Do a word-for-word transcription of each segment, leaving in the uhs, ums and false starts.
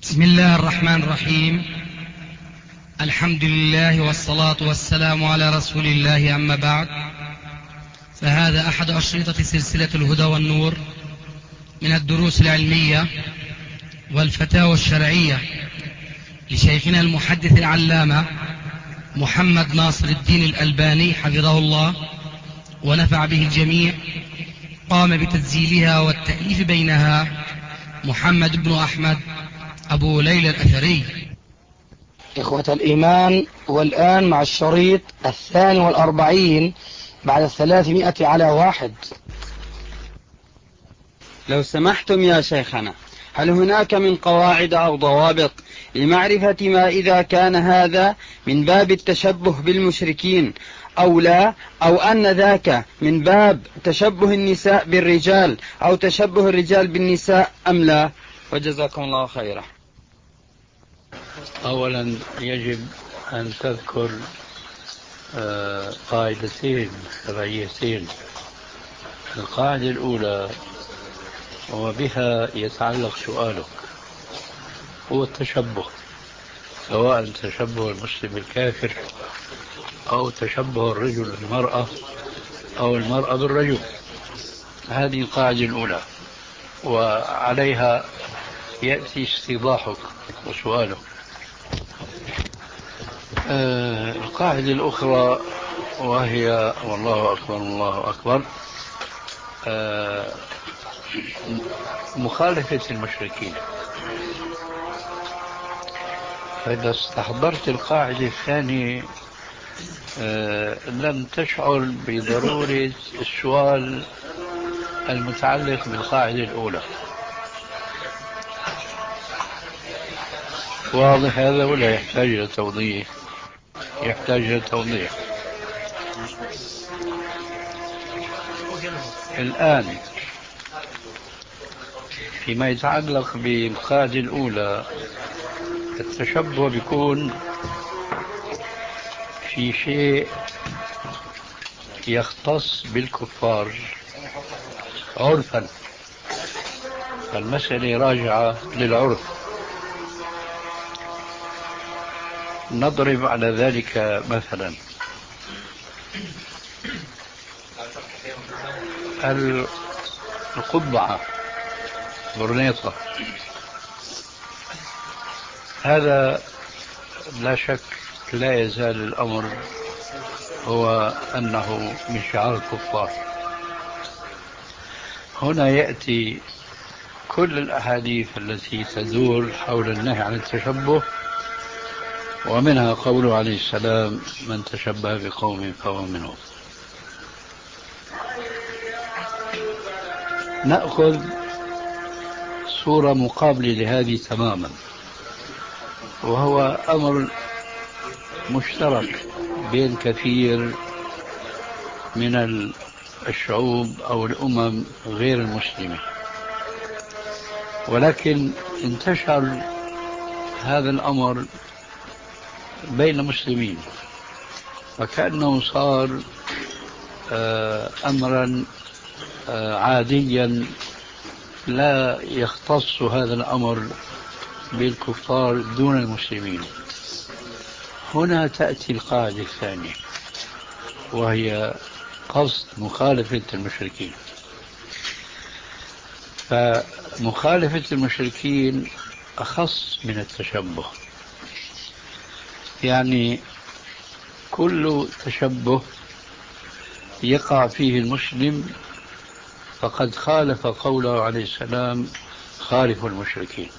بسم الله الرحمن الرحيم. الحمد لله والصلاة والسلام على رسول الله، أما بعد، فهذا أحد أشرطة سلسلة الهدى والنور من الدروس العلمية والفتاوى الشرعية لشيخنا المحدث العلامة محمد ناصر الدين الألباني حفظه الله ونفع به الجميع. قام بتسجيلها والتأليف بينها محمد بن أحمد أبو ليلى الأثري. إخوة الإيمان، والآن مع الشريط الثاني والأربعين بعد الثلاثمائة على واحد. لو سمحتم يا شيخنا، هل هناك من قواعد أو ضوابط لمعرفة ما إذا كان هذا من باب التشبه بالمشركين أو لا، أو أن ذاك من باب تشبه النساء بالرجال أو تشبه الرجال بالنساء أم لا؟ وجزاكم الله خيرا. أولا يجب أن تذكر قاعدتين شرعيتين. القاعدة الأولى وبها يتعلق سؤالك هو التشبه، سواء تشبه المسلم بالكافر أو تشبه الرجل بالمرأة أو المرأة بالرجل. هذه القاعدة الأولى، وعليها يأتي استيضاحك وسؤالك. آه القاعدة الأخرى وهي والله أكبر الله أكبر، آه مخالفة المشركين. فإذا استحضرت القاعدة الثانية آه لم تشعر بضرورة السؤال المتعلق بالقاعدة الأولى. واضح هذا ولا يحتاج إلى توضيح؟ يحتاج إلى توضيح. الآن فيما يتعلق بالقاعدة الأولى، التشبه بيكون في شيء يختص بالكفار عرفا، المسألة راجعة للعرف. نضرب على ذلك مثلا القبعة برنيطة، هذا لا شك لا يزال الأمر هو أنه من شعار الكفار. هنا يأتي كل الأحاديث التي تدور حول النهي عن التشبه، ومنها قوله عليه السلام: من تشبه بقوم فهو منهم. نأخذ صورة مقابلة لهذه تماما، وهو أمر مشترك بين كثير من الشعوب أو الأمم غير المسلمة، ولكن انتشر هذا الأمر بين المسلمين، وكأنه صار أمرا عاديا لا يختص هذا الأمر بالكفار دون المسلمين. هنا تأتي القاعدة الثانية، وهي قصد مخالفة المشركين. فمخالفة المشركين أخص من التشبه، يعني كل تشبه يقع فيه المسلم فقد خالف قوله عليه السلام: خالفوا المشركين.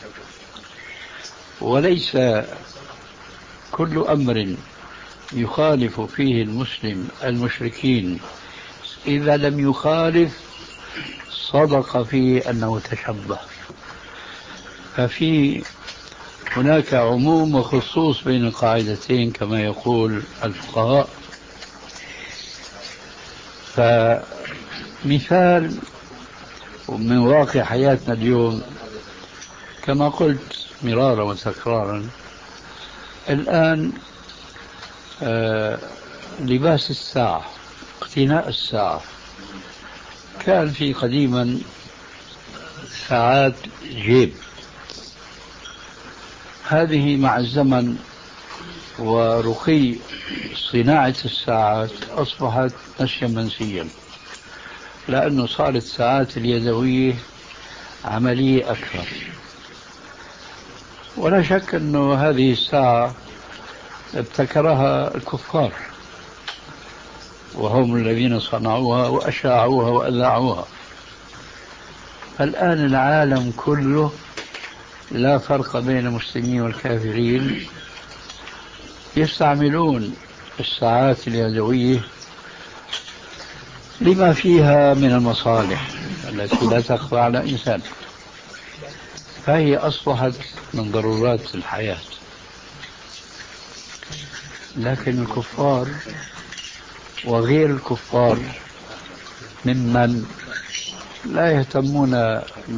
وليس كل أمر يخالف فيه المسلم المشركين إذا لم يخالف صدق فيه أنه تشبه. ففي هناك عموم وخصوص بين القاعدتين كما يقول الفقهاء. فمثال من واقع حياتنا اليوم، كما قلت مرارا وتكرارا، الآن آه لباس الساعة، اقتناء الساعة، كان في قديما ساعات جيب، هذه مع الزمن ورقي صناعة الساعات أصبحت نسيا منسيا، لأنه صارت الساعات اليدوية عملية أكثر. ولا شك أنه هذه الساعة ابتكرها الكفار، وهم الذين صنعوها وأشاعوها وأذاعوها. فالآن العالم كله لا فرق بين المسلمين والكافرين يستعملون الساعات اليدوية لما فيها من المصالح التي لا تخفى على إنسان، فهي أصبحت من ضرورات الحياة. لكن الكفار وغير الكفار ممن لا يهتمون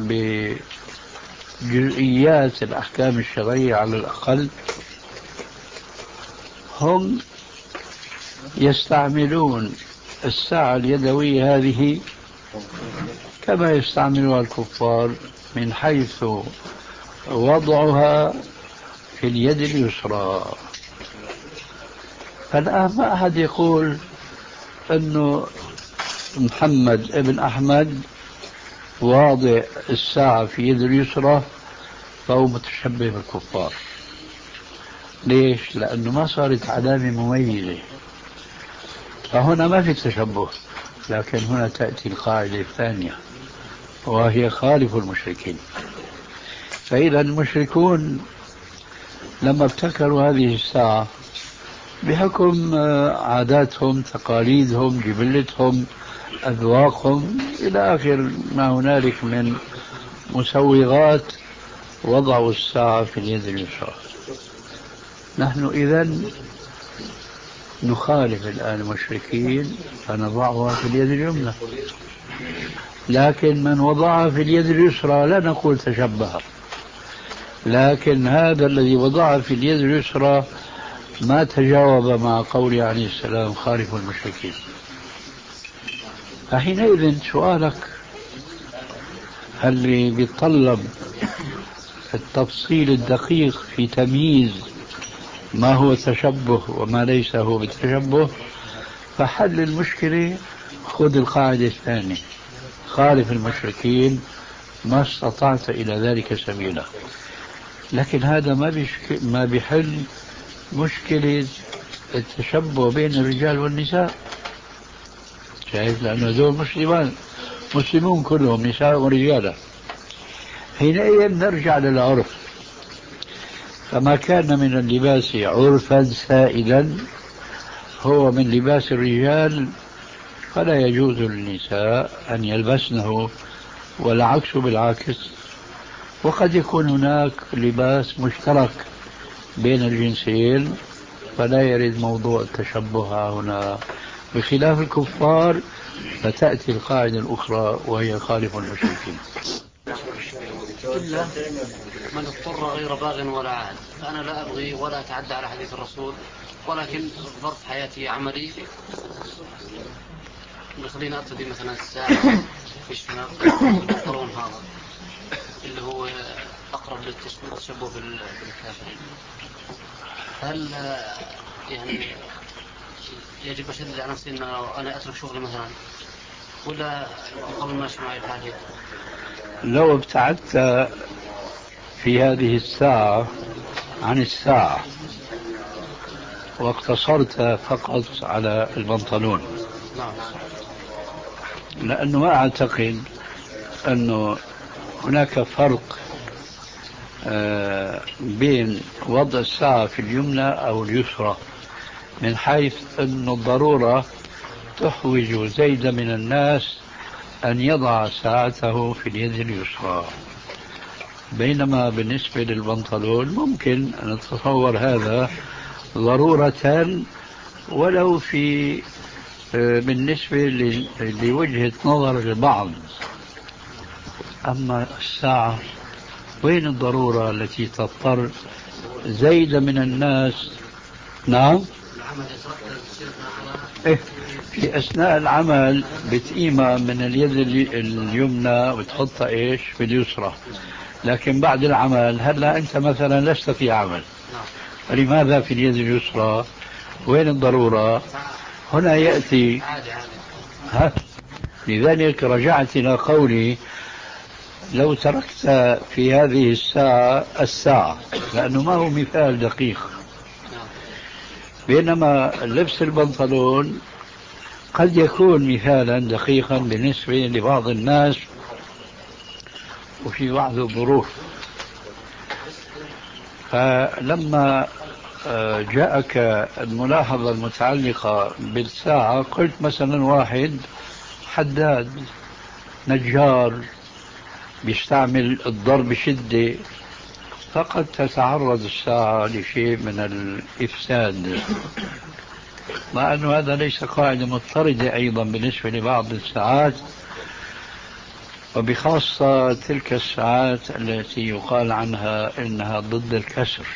بجزئيات الأحكام الشرعية على الأقل، هم يستعملون الساعة اليدوية هذه كما يستعملها الكفار، من حيث وضعها في اليد اليسرى. فالآن ما أحد يقول أنه محمد ابن أحمد واضع الساعة في يد اليسرى فهو متشبه بالكفار. ليش؟ لأنه ما صارت علامة مميزة، فهنا ما في تشبه. لكن هنا تأتي القاعدة الثانية وهي خالف المشركين. فإذا المشركون لما ابتكروا هذه الساعة بحكم عاداتهم، تقاليدهم، جبلتهم، أذواقهم إلى آخر ما هنالك من مسوغات، وضعوا الساعة في اليد اليسرى. نحن إذن نخالف الآن المشركين فنضعها في اليد اليمنى، لكن من وضعها في اليد اليسرى لا نقول تشبه، لكن هذا الذي وضعها في اليد اليسرى ما تجاوب مع قوله عليه السلام خالف المشركين. فحينئذ سؤالك هل يتطلب التفصيل الدقيق في تمييز ما هو تشبه وما ليس هو بالتشبه، فحل المشكلة خذ القاعدة الثانية خالف المشركين ما استطعت إلى ذلك سبيلا. لكن هذا ما بيشك... ما بيحل مشكلة التشبه بين الرجال والنساء. شايف؟ لأنه هذول مسلمان مسلمون كلهم نساء ورجال. حينئذ نرجع للعرف، فما كان من اللباس عرفا سائلا هو من لباس الرجال فلا يجوز للنساء أن يلبسنه، والعكس بالعكس. وقد يكون هناك لباس مشترك بين الجنسين فلا يرد موضوع التشبه هنا، بخلاف الكفار فتأتي القاعدة الأخرى وهي خالف المشركين. إلا من اضطر غير باغ ولا عاد. فأنا لا أبغي ولا أتعدى على حديث الرسول، ولكن ظرف حياتي عملي يخليني أرتدي مثلا الساعة في الشمال القرون هذا اللي هو أقرب للتشبه بالكافرين. هل يعني يجب أشدد على نفسي أن أنا أترك شغلي مثلا، ولا قبل ما أشمع معي الحاجة؟ لو ابتعدت في هذه الساعة عن الساعة واقتصرت فقط على البنطلون، لأنه ما أعتقد أنه هناك فرق بين وضع الساعة في اليمنى أو اليسرى، من حيث أن الضرورة تحوج زيد من الناس أن يضع ساعته في اليد اليسرى، بينما بالنسبة للبنطلون ممكن أن نتصور هذا ضرورة ولو في بالنسبة لوجهة نظر البعض. أما الساعة وين الضرورة التي تضطر زيد من الناس؟ نعم، إيه، في أثناء العمل بتقيمها من اليد اليمنى وتحطها إيش في اليسرى، لكن بعد العمل هلا أنت مثلا لست في عمل، فلماذا في اليد اليسرى؟ وين الضرورة؟ هنا يأتي ها. لذلك رجعت إلى قولي لو تركت في هذه الساعة الساعة، لأنه ما هو مثال دقيق، بينما لبس البنطلون قد يكون مثالا دقيقا بالنسبة لبعض الناس وفي بعض الظروف. فلما جاءك الملاحظة المتعلقة بالساعة قلت مثلا واحد حداد نجار بيستعمل الضرب بشدة، فقد تتعرض الساعة لشيء من الإفساد، مع أن هذا ليس قاعدة مضطردة أيضا بالنسبة لبعض الساعات، وبخاصة تلك الساعات التي يقال عنها إنها ضد الكسر.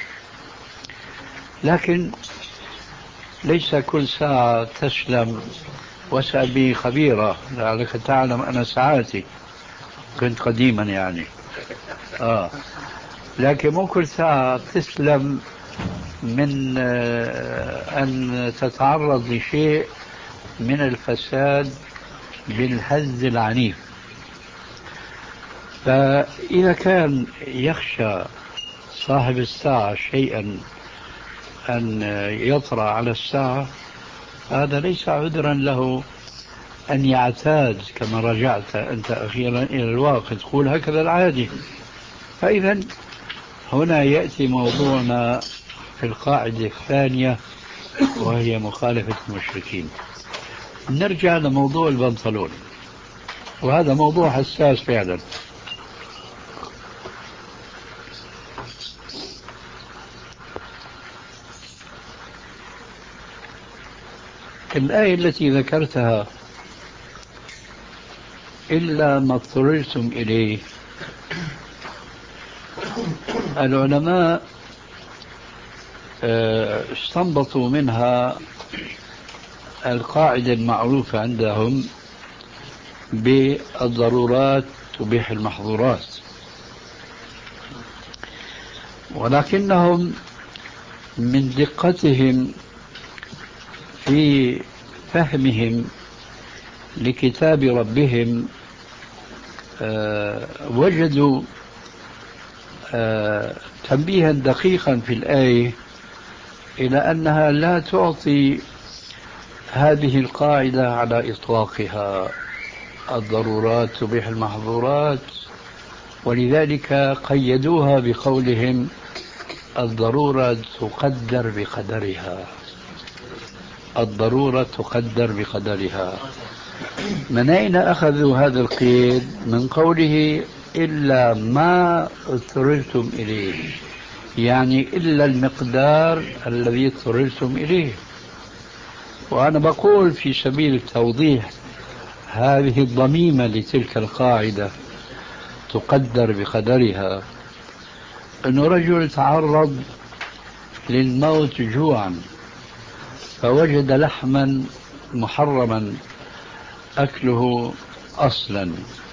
لكن ليس كل ساعة تسلم، واسأل بي خبيرة لعلك تعلم أنا ساعاتي كنت قديما يعني آه. لكن مو كل ساعة تسلم من أن تتعرض لشيء من الفساد بالهز العنيف. فإذا كان يخشى صاحب الساعة شيئا أن يطرأ على الساعة، هذا ليس عذرا له أن يعتاد كما رجعت أنت أخيرا إلى الواقع تقول هكذا العادي. فإذا هنا يأتي موضوعنا في القاعدة الثانية وهي مخالفة المشركين. نرجع لموضوع البنطلون، وهذا موضوع حساس فعلا. الآية التي ذكرتها إلا ما اضطررتم إليه، العلماء استنبطوا منها القاعدة المعروفة عندهم بالضرورات تبيح المحظورات، ولكنهم من دقتهم في فهمهم لكتاب ربهم وجدوا تنبيها دقيقا في الآية إلى أنها لا تعطي هذه القاعدة على إطلاقها، الضرورات تبيح المحظورات، ولذلك قيدوها بقولهم الضرورة تقدر بقدرها. الضرورة تقدر بقدرها. من أين أخذوا هذا القيد؟ من قوله إلا ما اضطررتم إليه، يعني إلا المقدار الذي اضطررتم إليه. وأنا بقول في سبيل التوضيح هذه الضميمة لتلك القاعدة تقدر بقدرها، أنه رجل تعرض للموت جوعا فوجد لحما محرما أكله أصلا،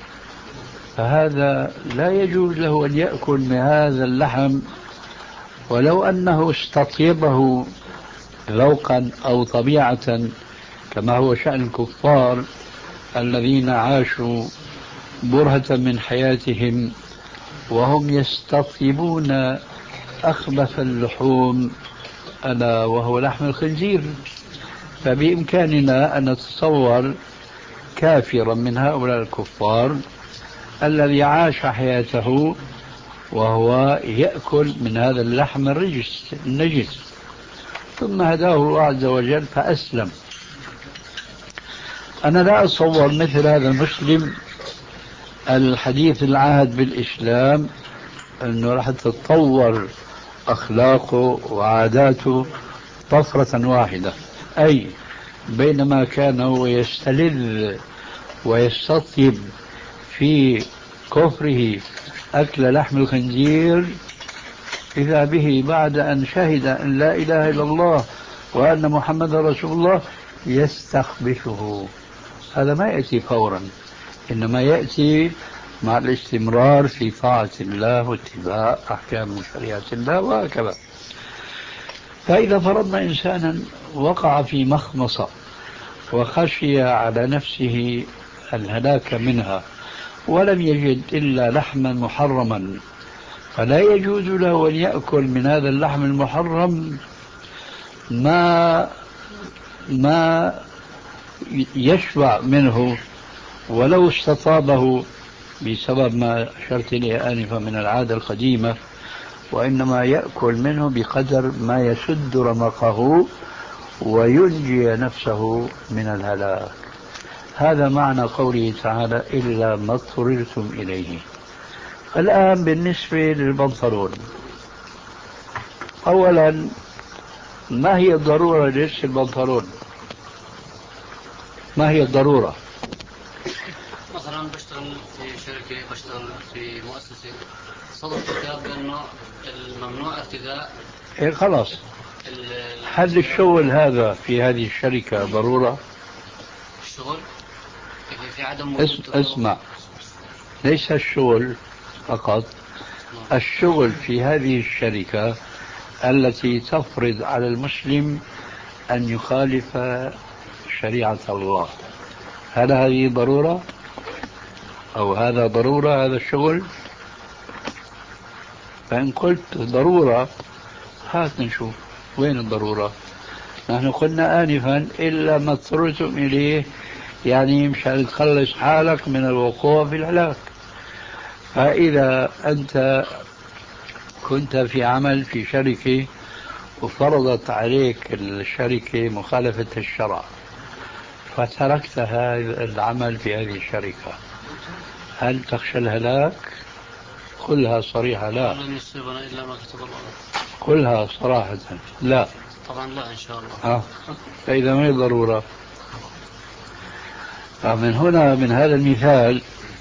فهذا لا يجوز له أن يأكل من هذا اللحم ولو أنه استطيبه ذوقا أو طبيعة، كما هو شأن الكفار الذين عاشوا برهة من حياتهم وهم يستطيبون أخبث اللحوم ألا وهو لحم الخنزير. فبإمكاننا أن نتصور كافرا من هؤلاء الكفار الذي عاش حياته وهو يأكل من هذا اللحم الرجس النجس، ثم هداه الله عز وجل فأسلم. أنا لا أتصور مثل هذا المسلم الحديث العهد بالإسلام أنه راح تتطور أخلاقه وعاداته طفرة واحدة، أي بينما كان هو يستلذ ويستطيب في كفره أكل لحم الخنزير، إذا به بعد أن شهد أن لا إله إلا الله وأن محمد رسول الله يستخبثه. هذا ما يأتي فورا، إنما يأتي مع الاستمرار في طاعة الله واتباع أحكام شريعة الله وهكذا. فإذا فرضنا إنسانا وقع في مخمصة وخشي على نفسه الهلاك منها ولم يجد إلا لحما محرما، فلا يجوز له أن يأكل من هذا اللحم المحرم ما ما يشبع منه ولو استطابه بسبب ما أشرت إليه آنفا من العادة القديمة، وإنما يأكل منه بقدر ما يسد رمقه وينجي نفسه من الهلاك. هذا معنى قوله تعالى إلا ما اضطررتم إليه. الآن بالنسبة للبنطلون، أولا ما هي الضرورة للبس البنطلون؟ ما هي الضرورة؟ مثلا بشتغل في شركة، بشتغل في مؤسسة، صدر كتاب بأنه الممنوع ارتداء. إيه خلاص، هل الشغل هذا في هذه الشركة ضرورة؟ الشغل في عدم اس... اسمع، ليس الشغل فقط، الشغل في هذه الشركة التي تفرض على المسلم أن يخالف شريعة الله، هل هذه ضرورة أو هذا ضرورة هذا الشغل؟ فإن قلت ضرورة هات نشوف وين الضرورة. نحن قلنا آنفا إلا ما اضطررتم إليه، يعني مشان تخلص حالك من الوقوع في الهلاك. فإذا أنت كنت في عمل في شركة وفرضت عليك الشركة مخالفة الشرع فتركت هذا العمل في هذه الشركة، هل تخشى الهلاك؟ قلها صريحة لا. لن يصيبنا إلا ما كتب الله. قلها صراحة لا. طبعا لا إن شاء الله. آه. فإذا ما هي ضرورة. فمن هنا من هذا المثال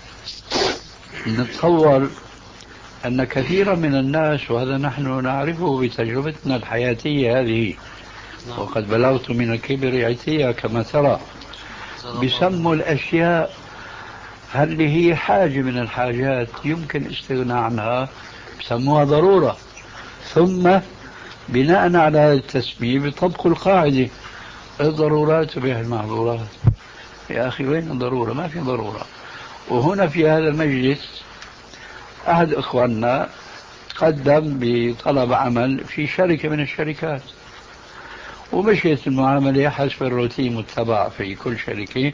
نتصور أن كثيرا من الناس، وهذا نحن نعرفه بتجربتنا الحياتية هذه، وقد بلغت من الكبر عتيا كما ترى، بسموا الأشياء اللي هي حاجة من الحاجات يمكن استغناء عنها بسموها ضرورة، ثم بناء على هذا التسمية بطبق القاعدة الضرورات بها المحظورات. يا أخي وين الضرورة؟ ما في ضرورة. وهنا في هذا المجلس أحد إخواننا قدم بطلب عمل في شركة من الشركات، ومشيت المعاملة حسب الروتين متبع في كل شركة.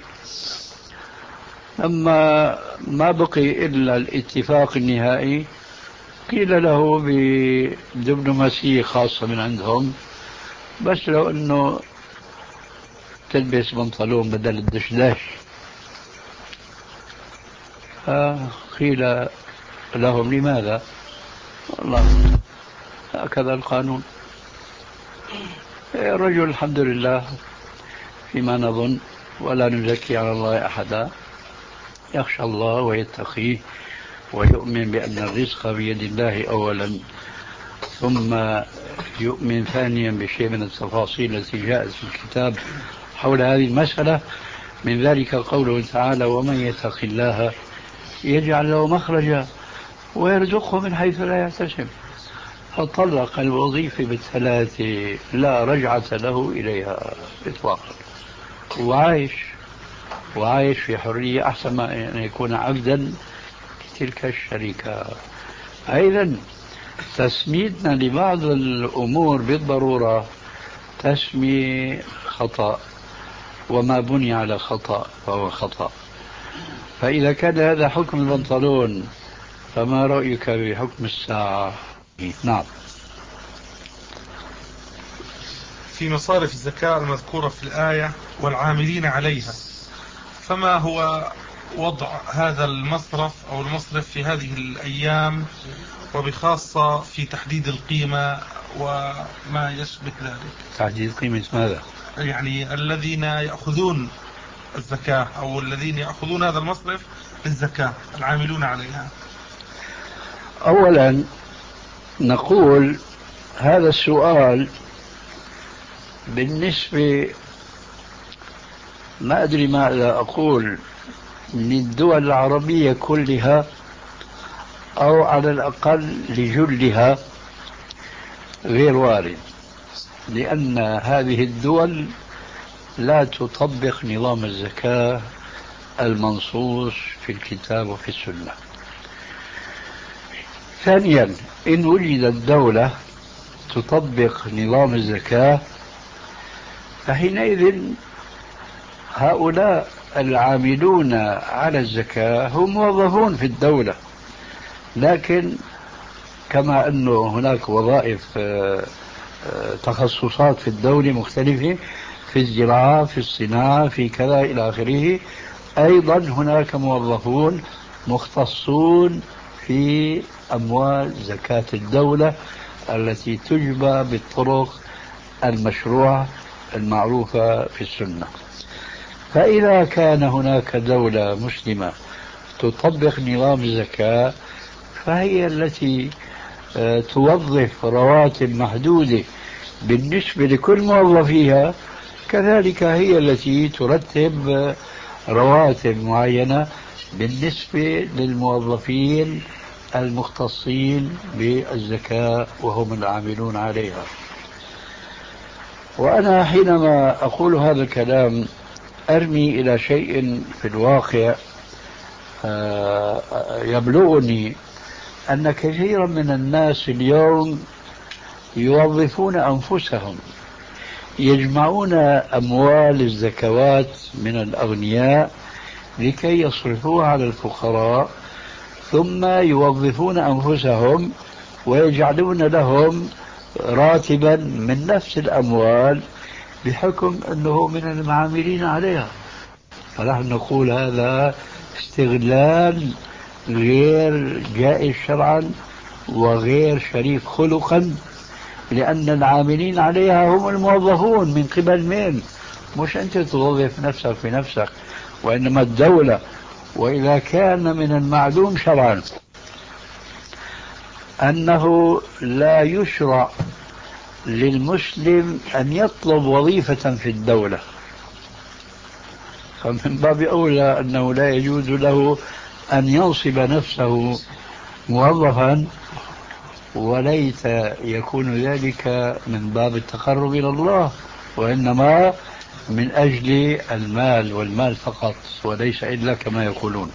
لما ما بقي إلا الاتفاق النهائي قيل له بدبلوماسية خاصة من عندهم بس لو أنه تلبس بنطلون بدل الدشداش. قيل لهم لماذا؟ والله هكذا القانون. الرجل الحمد لله فيما نظن ولا نزكي على الله أحدا يخشى الله ويتقيه ويؤمن بأن الرزق بيد الله أولا، ثم يؤمن ثانيا بشيء من التفاصيل التي جاءت في الكتاب حول هذه المسألة، من ذلك قوله تعالى ومن يتق الله يجعل له مخرجا ويرزقه من حيث لا يحتسب. فطلق الوظيفة بالثلاثة لا رجعة له إليها إطلاقا، وعايش وعايش في حرية أحسن ما أن يكون عبدا تلك الشركة. أيضا تسميتنا لبعض الأمور بالضرورة تسمية خطأ، وما بني على خطأ فهو خطأ. فإذا كان هذا حكم البنطلون فما رأيك بحكم الساعة؟ نعم. في مصارف الزكاة المذكورة في الآية والعاملين عليها، فما هو وضع هذا المصرف أو المصرف في هذه الأيام، وبخاصة في تحديد القيمة وما يشبه ذلك؟ تحديد قيمة ماذا؟ يعني الذين يأخذون الزكاة أو الذين يأخذون هذا المصرف للزكاة العاملون عليها. أولا نقول هذا السؤال بالنسبة ما أدري ماذا أقول للدول العربية كلها أو على الأقل لجلها غير وارد، لأن هذه الدول لا تطبق نظام الزكاة المنصوص في الكتاب وفي السنة. ثانيا، إن وجدت دولة تطبق نظام الزكاة فحينئذ هؤلاء العاملون على الزكاة هم موظفون في الدولة، لكن كما أنه هناك وظائف تخصصات في الدولة مختلفة، في الزراعة، في الصناعة، في كذا إلى آخره، أيضا هناك موظفون مختصون في أموال زكاة الدولة التي تجبى بالطرق المشروعة المعروفة في السنة. فإذا كان هناك دولة مسلمة تطبق نظام الزكاة فهي التي توظف رواتب محدودة بالنسبة لكل موظفيها، كذلك هي التي ترتب رواتب معينة بالنسبة للموظفين المختصين بالزكاة وهم العاملون عليها. وأنا حينما أقول هذا الكلام أرمي إلى شيء في الواقع يبلغني أن كثيرا من الناس اليوم يوظفون أنفسهم، يجمعون أموال الزكوات من الأغنياء لكي يصرفوها على الفقراء، ثم يوظفون أنفسهم ويجعلون لهم راتبا من نفس الأموال بحكم أنه من المعاملين عليها. فنحن نقول هذا استغلال غير جائز شرعا وغير شريف خلقا، لأن العاملين عليها هم الموظفون من قبل من؟ مش أنت توظف نفسك في نفسك، وإنما الدولة. وإذا كان من المعلوم شرعا أنه لا يشرع للمسلم أن يطلب وظيفة في الدولة، فمن باب أولى أنه لا يجوز له أن ينصب نفسه موظفا، وليس يكون ذلك من باب التقرب إلى الله، وإنما من أجل المال والمال فقط وليس إلا كما يقولون.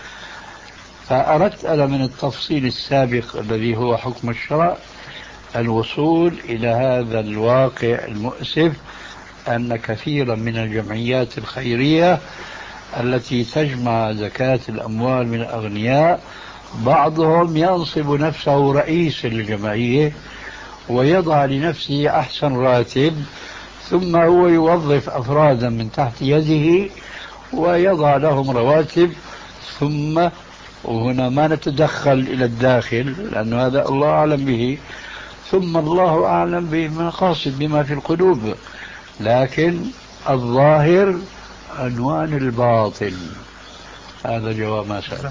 فأردت أنا من التفصيل السابق الذي هو حكم الشرع الوصول إلى هذا الواقع المؤسف، أن كثيرا من الجمعيات الخيرية التي تجمع زكاة الأموال من الأغنياء بعضهم ينصب نفسه رئيس الجمعية ويضع لنفسه أحسن راتب، ثم هو يوظف أفرادا من تحت يده ويضع لهم رواتب، ثم وهنا ما نتدخل إلى الداخل لأن هذا الله أعلم به، ثم الله أعلم بالمقاصد بما في القلوب، لكن الظاهر عنوان الباطل. هذا جواب ما سأل.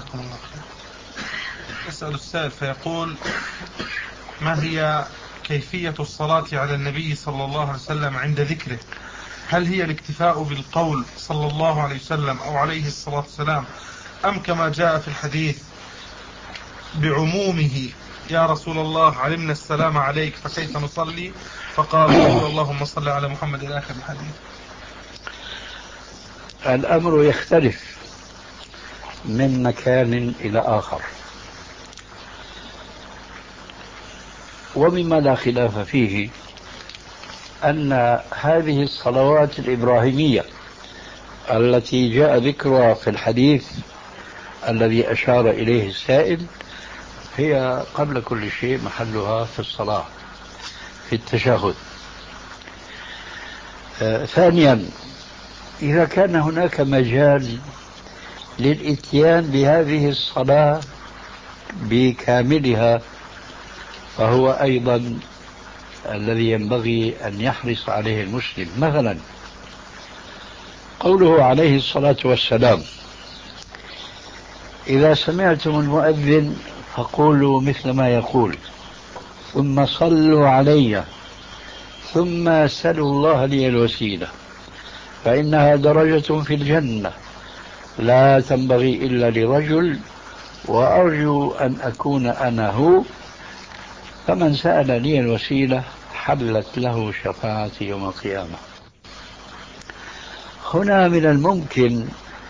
يسأل السائل فيقول: ما هي كيفية الصلاة على النبي صلى الله عليه وسلم عند ذكره؟ هل هي الاكتفاء بالقول صلى الله عليه وسلم أو عليه الصلاة والسلام، أم كما جاء في الحديث بعمومه: يا رسول الله علمنا السلام عليك فكيف نصلي؟ فقال: اللهم صل على محمد إلى آخر الحديث. الأمر يختلف من مكان إلى آخر، ومما لا خلاف فيه أن هذه الصلوات الإبراهيمية التي جاء ذكرها في الحديث الذي أشار إليه السائل هي قبل كل شيء محلها في الصلاة في التشهد. آه ثانيا، إذا كان هناك مجال للإتيان بهذه الصلاة بكاملها فهو أيضا الذي ينبغي أن يحرص عليه المسلم. مثلا قوله عليه الصلاة والسلام: إذا سمعتم المؤذن فقولوا مثل ما يقول ثم صلوا علي ثم سلوا الله لي الوسيلة فإنها درجة في الجنة لا تنبغي إلا لرجل وأرجو أن أكون أنا هو، فمن سأل لي الوسيلة حلت له شفاعتي يوم القيامة. هنا من الممكن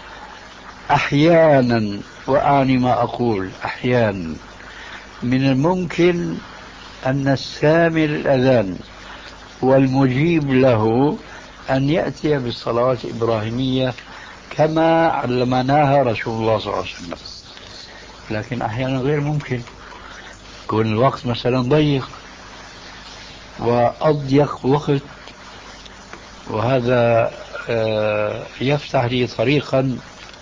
أحيانا، وأعني ما أقول أحيانا، من الممكن أن السامع الأذان والمجيب له أن يأتي بالصلوات الإبراهيمية كما علمناها رسول الله صلى الله عليه وسلم، لكن أحيانا غير ممكن، يكون الوقت مثلا ضيق وأضيق وقت، وهذا يفتح لي طريقا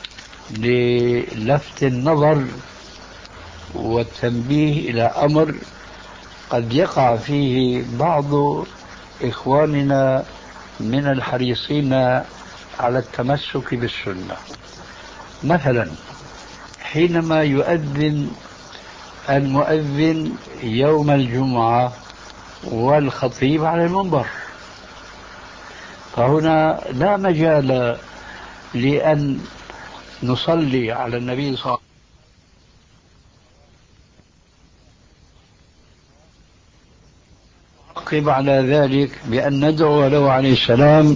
للفت النظر والتنبيه إلى أمر قد يقع فيه بعض إخواننا من الحريصين على التمسك بالسنة. مثلا حينما يؤذن المؤذن يوم الجمعة والخطيب على المنبر، فهنا لا مجال لأن نصلي على النبي صلى الله عليه وسلم نعقب على ذلك بأن ندعو له عليه السلام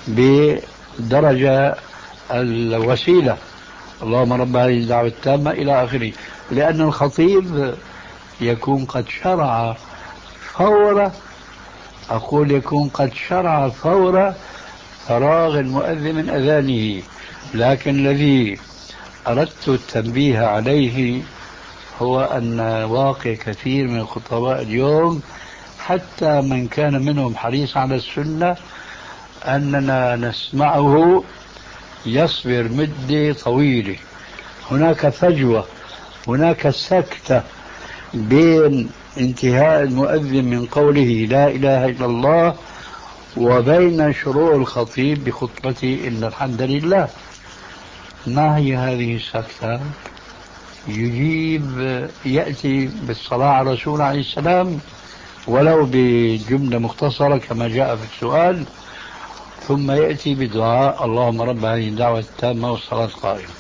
بدرجة الوسيلة، اللهم رب هذه الدعوة التامة إلى آخره، لأن الخطيب يكون قد شرع فور، أقول يكون قد شرع فور فراغ المؤذن من أذانه. لكن الذي أردت التنبيه عليه هو أن واقع كثير من الخطباء اليوم، حتى من كان منهم حريص على السنة، أننا نسمعه يصبر مدة طويلة. هناك فجوة، هناك سكتة بين انتهاء المؤذن من قوله لا إله إلا الله وبين شروع الخطيب بخطبته إن الحمد لله. ما هي هذه السكتة؟ يجيب يأتي بالصلاة على الرسول عليه السلام ولو بجملة مختصرة كما جاء في السؤال، ثم يأتي بدعاء اللهم رب هذه الدعوة التامة والصلاة القائمة.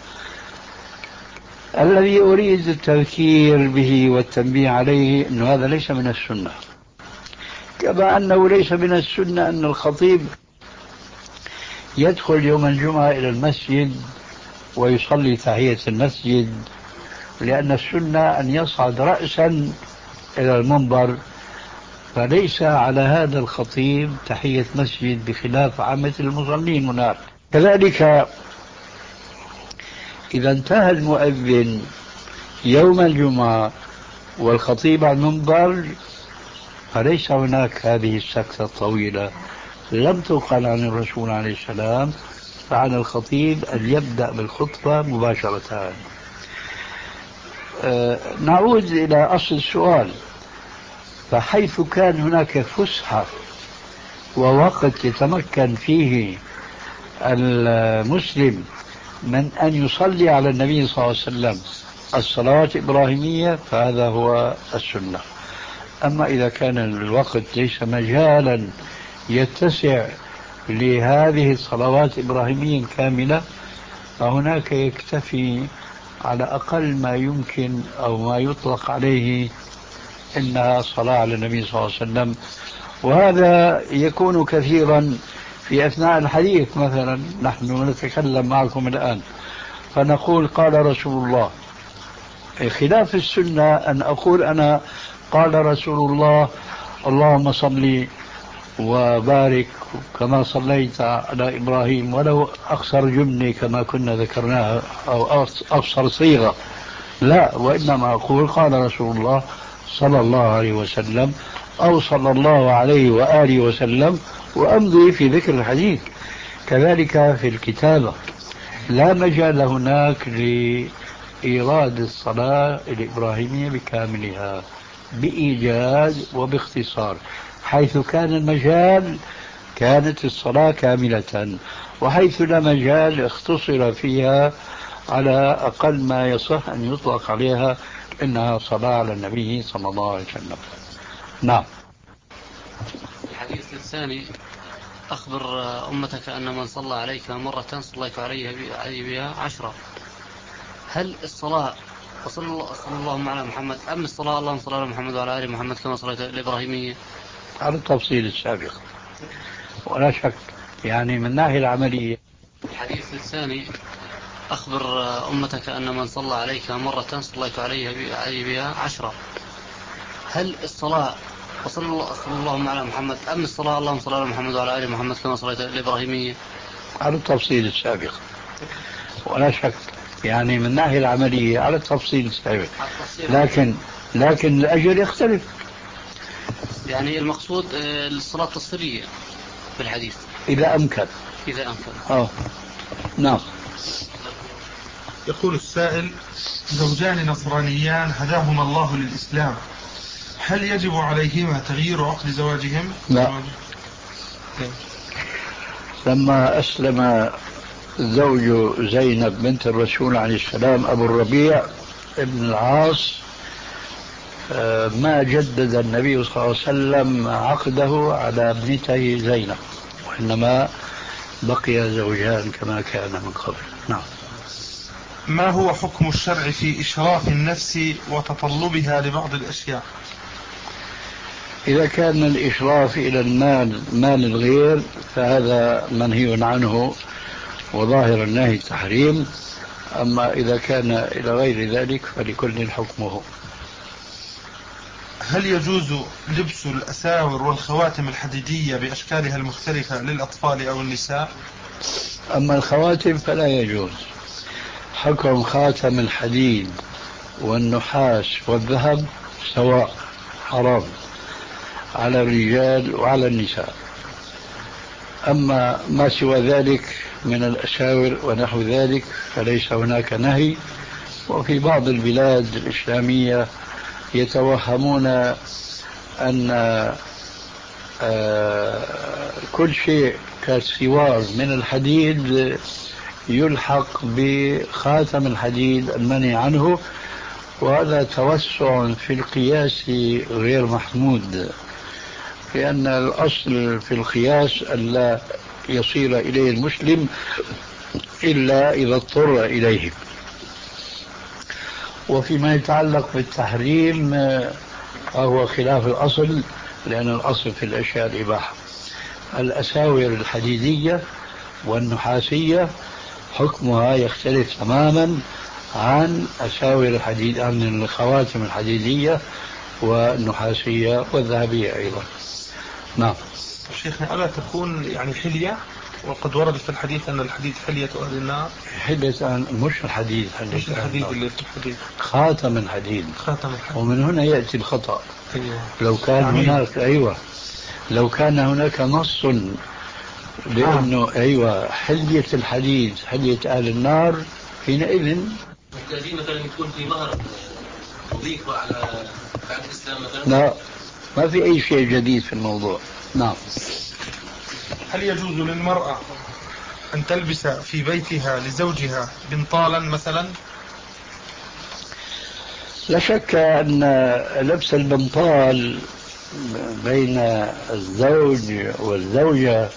الذي أريد التذكير به والتنبيه عليه أن هذا ليس من السنة، كما أنه ليس من السنة أن الخطيب يدخل يوم الجمعة إلى المسجد ويصلي تحية المسجد، لأن السنة أن يصعد رأسا إلى المنبر، فليس على هذا الخطيب تحية مسجد بخلاف عامة المصلين هناك. كذلك إذا انتهى المؤذن يوم الجمعة والخطيب على المنبر فليس هناك هذه السكتة الطويلة، لم تقل عن الرسول عليه السلام، فعلى الخطيب أن يبدأ بالخطبة مباشرة. أه نعود إلى أصل السؤال. فحيث كان هناك فسحة ووقت يتمكن فيه المسلم من أن يصلي على النبي صلى الله عليه وسلم الصلوات الإبراهيمية فهذا هو السنة. أما إذا كان الوقت ليس مجالا يتسع لهذه الصلوات الإبراهيمية كاملة، فهناك يكتفي على أقل ما يمكن أو ما يطلق عليه إنها صلاة على النبي صلى الله عليه وسلم. وهذا يكون كثيرا في أثناء الحديث. مثلا نحن نتكلم معكم الآن فنقول قال رسول الله، خلاف السنة أن أقول أنا قال رسول الله اللهم صل وبارك كما صليت على إبراهيم، ولو أقصر جملة كما كنا ذكرناها أو أقصر صيغة، لا، وإنما أقول قال رسول الله صلى الله عليه وسلم أو صلى الله عليه وآله وسلم وأمضي في ذكر الحديث. كذلك في الكتابة لا مجال هناك لإيراد الصلاة الإبراهيمية بكاملها بإيجاز وباختصار. حيث كان المجال كانت الصلاة كاملة، وحيث لا مجال اختصر فيها على أقل ما يصح أن يطلق عليها إنها صلاة على النبي صلى الله عليه وسلم. نعم. الحديث الثاني أخبر أمتك أن من صلى عليك مرة صليت عليه بها عشرة. هل الصلاة وصلى الله صلى الله على محمد، أم الصلاة اللهم صل على محمد وعلى آل محمد كما صليت الإبراهيمية؟ على التفصيل السابق ولا شك. يعني من الناحية العملية الحديث الثاني أخبر أمتك أن من صلى عليك مرة صليت عليه عليه بها عشرة. هل الصلاة وصلى الله صلى الله على محمد، أم الصلاة اللهم صل على محمد وعلى آل محمد كما صليت الإبراهيمية؟ على التفصيل السابق ولا شك. يعني من الناحية العملية على التفصيل السابق، لكن لكن الأجر يختلف. يعني المقصود الصلاة التفصيلية في الحديث إذا أمكن. إذا أمكن. أوه. نعم. يقول السائل: زوجان نصرانيان هداهما الله للإسلام، هل يجب عليهما تغيير عقد زواجهم؟ لا. لما أسلم زوج زينب بنت الرسول عليه السلام أبو الربيع ابن العاص ما جدد النبي صلى الله عليه وسلم عقده على ابنته زينب، وإنما بقي زوجان كما كان من قبل. نعم. ما هو حكم الشرع في إشراف النفس وتطلبها لبعض الأشياء؟ إذا كان الإشراف إلى المال مال الغير فهذا منهي عنه وظاهر النهي التحريم، أما إذا كان إلى غير ذلك فلكل حكمه. هل يجوز لبس الأساور والخواتم الحديدية بأشكالها المختلفة للأطفال أو النساء؟ أما الخواتم فلا يجوز. حكم خاتم الحديد والنحاس والذهب سواء، حرام على الرجال وعلى النساء. أما ما سوى ذلك من الأساور ونحو ذلك فليس هناك نهي. وفي بعض البلاد الإسلامية يتوهمون أن كل شيء كالسوار من الحديد يلحق بخاتم الحديد المنهي عنه، وهذا توسع في القياس غير محمود، لأن الأصل في القياس ألا يصير إليه المسلم إلا إذا اضطر إليه. وفيما يتعلق بالتحريم فهو خلاف الأصل، لأن الأصل في الأشياء الإباحة. الأساور الحديدية والنحاسية حكمها يختلف تماما عن أساور الحديد، عن الخواتم الحديدية والنحاسية والذهبية أيضا. نعم. شيخنا، ألا تكون يعني حلية؟ وقد ورد في الحديث أن الحديد حلية أهل النار. حلية مش الحديد، مش الحديد اللي في الحديد، خاتم الحديد. خاتم الحديد. ومن هنا يأتي الخطأ. أيوة. لو كان عميل. هناك أيوة لو كان هناك نص بأنه آه. أيوة حلية الحديد حلية أهل النار، حينئذ الذي مثلا يكون في مهر تضيف على بعد الإسلام مثلا. لا، ما في أي شيء جديد في الموضوع. نعم. هل يجوز للمرأة أن تلبس في بيتها لزوجها بنطالا مثلا؟ لا شك أن لبس البنطال بين الزوج والزوجة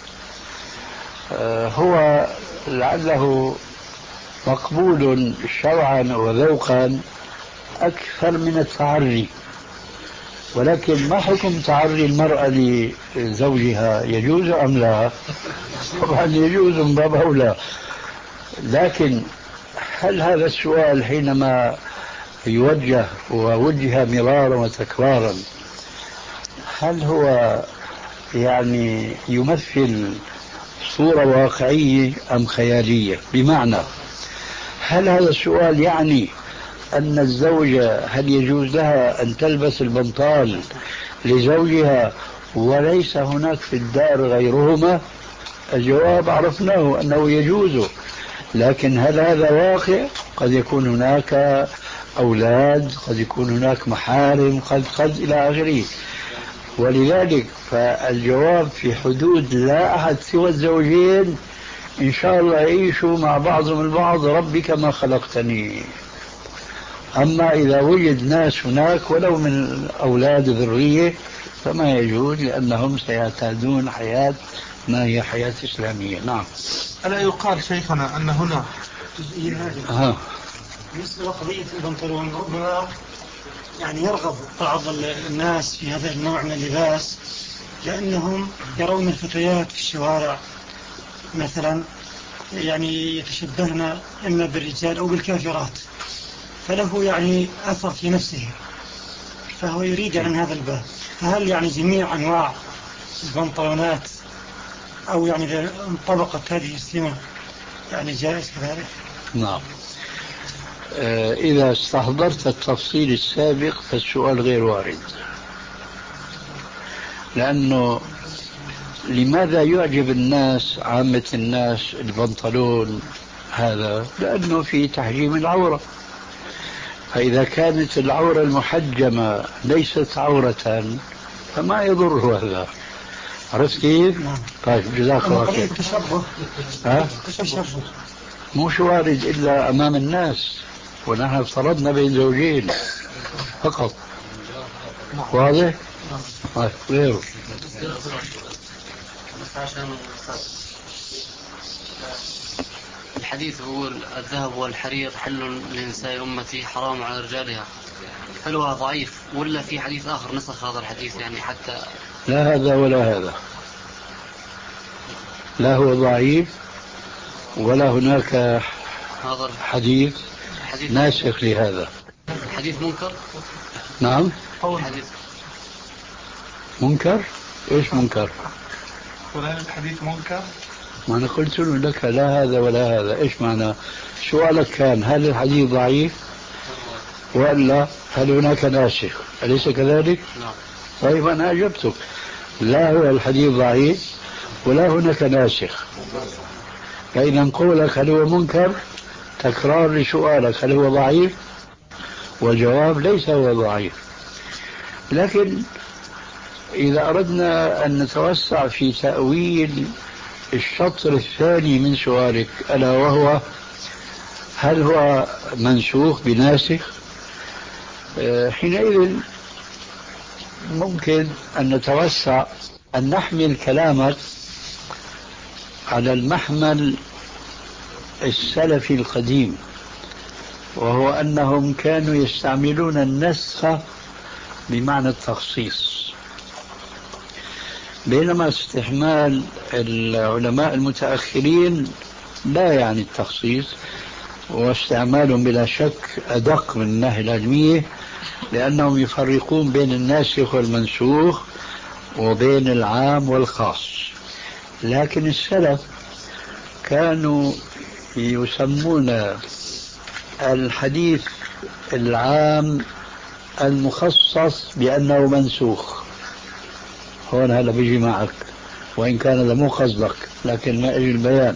هو لعله مقبول شرعا وذوقا أكثر من التعري. ولكن ما حكم تعري المرأة لزوجها؟ يجوز أم لا؟ طبعا يجوز من باب أولى. لكن هل هذا السؤال حينما يوجه ووجه مرارا وتكرارا هل هو يعني يمثل صورة واقعية أم خيالية؟ بمعنى هل هذا السؤال يعني أن الزوجة هل يجوز لها أن تلبس البنطال لزوجها وليس هناك في الدار غيرهما؟ الجواب عرفناه أنه يجوز، لكن هل هذا واقع؟ قد يكون هناك أولاد، قد يكون هناك محارم، قد قد إلى آخره. ولذلك فالجواب في حدود لا أحد سوى الزوجين إن شاء الله يعيشوا مع بعضهم البعض ربي كما خلقتني. أما إذا وجد ناس هناك ولو من أولاد ذرية فما يجوز، لأنهم سيعتادون حياة ما هي حياة إسلامية. نعم. ألا يقال شيخنا أن هنا ها. بالنسبة لقضية البنطلون، ربما يعني يرغب بعض الناس في هذا النوع من اللباس لأنهم يرون الفتيات في الشوارع مثلا يعني يتشبهن إما بالرجال أو بالكافرات، فله يعني أثر في نفسه، فهو يريد عن هذا الباب. فهل يعني جميع أنواع البنطلونات أو يعني إذا انطبقت هذه السمة يعني جائز كذلك؟ نعم. آه إذا استحضرت التفصيل السابق فالسؤال غير وارد، لأنه لماذا يعجب الناس عامة الناس البنطلون هذا؟ لأنه في تحجيم العورة، فإذا كانت العورة المحجمة ليست عورة فما يضر هذا. عرفت كيف؟ طيب جزاك الله خير. التشبه ها؟ التشبه مش وارد إلا أمام الناس، ونحن افترضنا بين زوجين فقط. واضح؟ طيب غيره. الحديث يقول الذهب والحرير حل لنساء أمتي حرام على رجالها، هل هو ضعيف ولا في حديث آخر نسخ هذا الحديث يعني حتى؟ لا هذا ولا هذا، لا هو ضعيف ولا هناك حديث ناسخ لهذا. الحديث منكر. نعم الحديث منكر. ايش منكر؟ فلان الحديث منكر. ما أنا قلت لك لا هذا ولا هذا. إيش معنى سؤالك؟ كان هل الحديث ضعيف ولا هل هناك ناسخ؟ أليس كذلك؟ نعم. طيب أنا أجبتك، لا هو الحديث ضعيف ولا هناك ناسخ. فإذا قولك هل هو منكر تكرار لسؤالك هل هو ضعيف، والجواب ليس هو ضعيف. لكن إذا أردنا أن نتوسع في تأويل الشطر الثاني من سؤالك ألا وهو هل هو منسوخ بناسخ، حينئذ ممكن أن نتوسع أن نحمل كلامك على المحمل السلفي القديم، وهو أنهم كانوا يستعملون النسخ بمعنى التخصيص، بينما استحمال العلماء المتأخرين لا يعني التخصيص، واستعمالهم بلا شك أدق من الناحية العلمية، لأنهم يفرقون بين الناسخ والمنسوخ وبين العام والخاص. لكن السلف كانوا يسمون الحديث العام المخصص بأنه منسوخ. هون هذا بيجي معك وإن كان هذا مو قصدك لكن ما أجي البيان.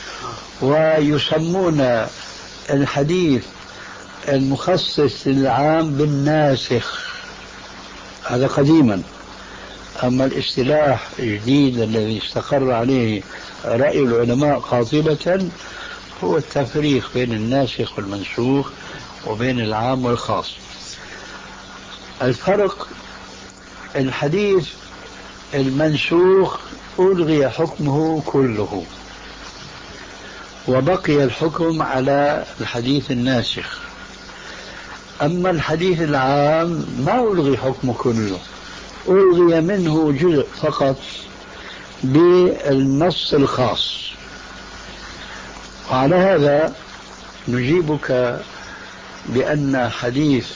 ويسمون الحديث المخصص للعام بالناسخ، هذا قديما. أما الاصطلاح الجديد الذي استقر عليه رأي العلماء قاطبة هو التفريق بين الناسخ والمنسوخ وبين العام والخاص. الفرق الحديث المنسوخ ألغي حكمه كله وبقي الحكم على الحديث الناسخ. أما الحديث العام ما ألغي حكمه كله، ألغي منه جزء فقط بالنص الخاص. وعلى هذا نجيبك بأن حديث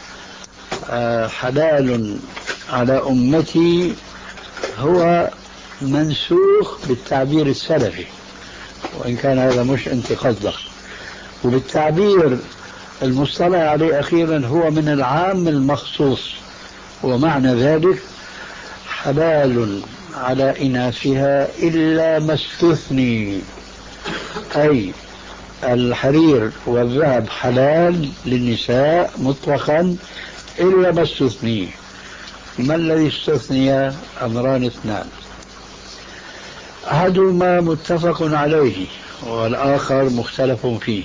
حلال على أمتي هو منسوخ بالتعبير السلفي، وإن كان هذا مش أنت قصدك، وبالتعبير المصطلح عليه أخيرا هو من العام المخصوص، ومعنى ذلك حلال على إناثها إلا ما استثني، أي الحرير والذهب حلال للنساء مطلقا إلا ما استثني. ما الذي استثني؟ أمران اثنان، أحدهما متفق عليه والآخر مختلف فيه.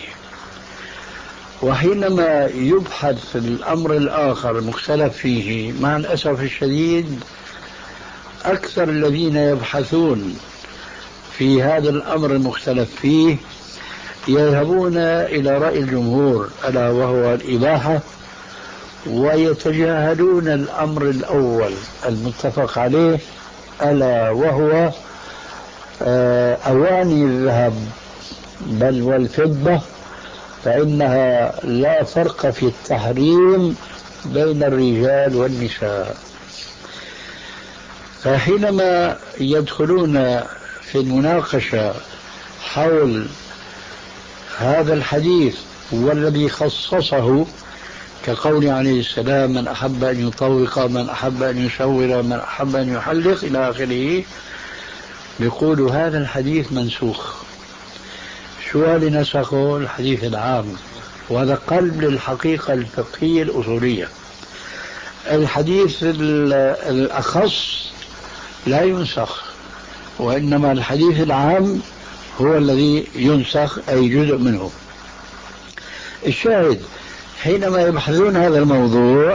وحينما يبحث الأمر الآخر المختلف فيه، مع الأسف الشديد أكثر الذين يبحثون في هذا الأمر المختلف فيه يذهبون إلى رأي الجمهور ألا وهو الإباحة، ويتجاهلون الأمر الأول المتفق عليه ألا وهو أواني الذهب بل والفضة، فإنها لا فرق في التحريم بين الرجال والنساء. فحينما يدخلون في المناقشة حول هذا الحديث والذي خصصه كقول عليه السلام من أحب أن يطوق، من أحب أن يشور، من أحب أن يحلق إلى آخره، بيقولوا هذا الحديث منسوخ. شو اللي نسخه؟ الحديث العام، وهذا قلب للحقيقة الفقهية الأصولية. الحديث الأخص لا ينسخ، وإنما الحديث العام هو الذي ينسخ أي جزء منه. الشاهد حينما يبحثون هذا الموضوع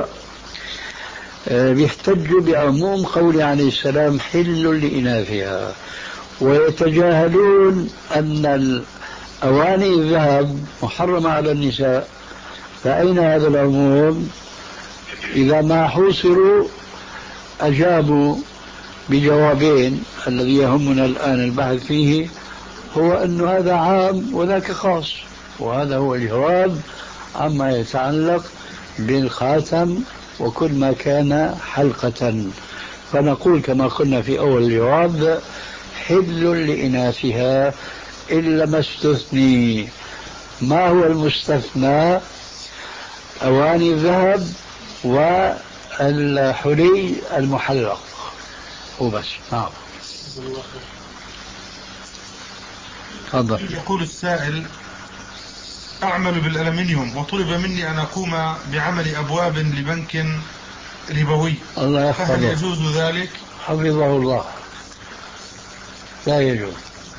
بيحتجوا بعموم قول عليه السلام حل لإناثها، ويتجاهلون أن أواني الذهب محرمة على النساء. فأين هذا العموم؟ إذا ما حوصروا أجابوا بجوابين. الذي يهمنا الآن البحث فيه هو أن هذا عام وذاك خاص، وهذا هو الجواب عما يتعلق بالخاتم وكل ما كان حلقة. فنقول كما قلنا في أول الجواب حل لإناثها إلا ما استثني. ما هو المستثنى؟ أواني الذهب والحلي المحلق وبس. نعم. تفضل. يقول السائل أعمل بالألمنيوم وطلب مني أن أقوم بعمل أبواب لبنك ربوي، الله يحفظه، فهل يجوز ذلك؟ حفظه الله. لا يجوز.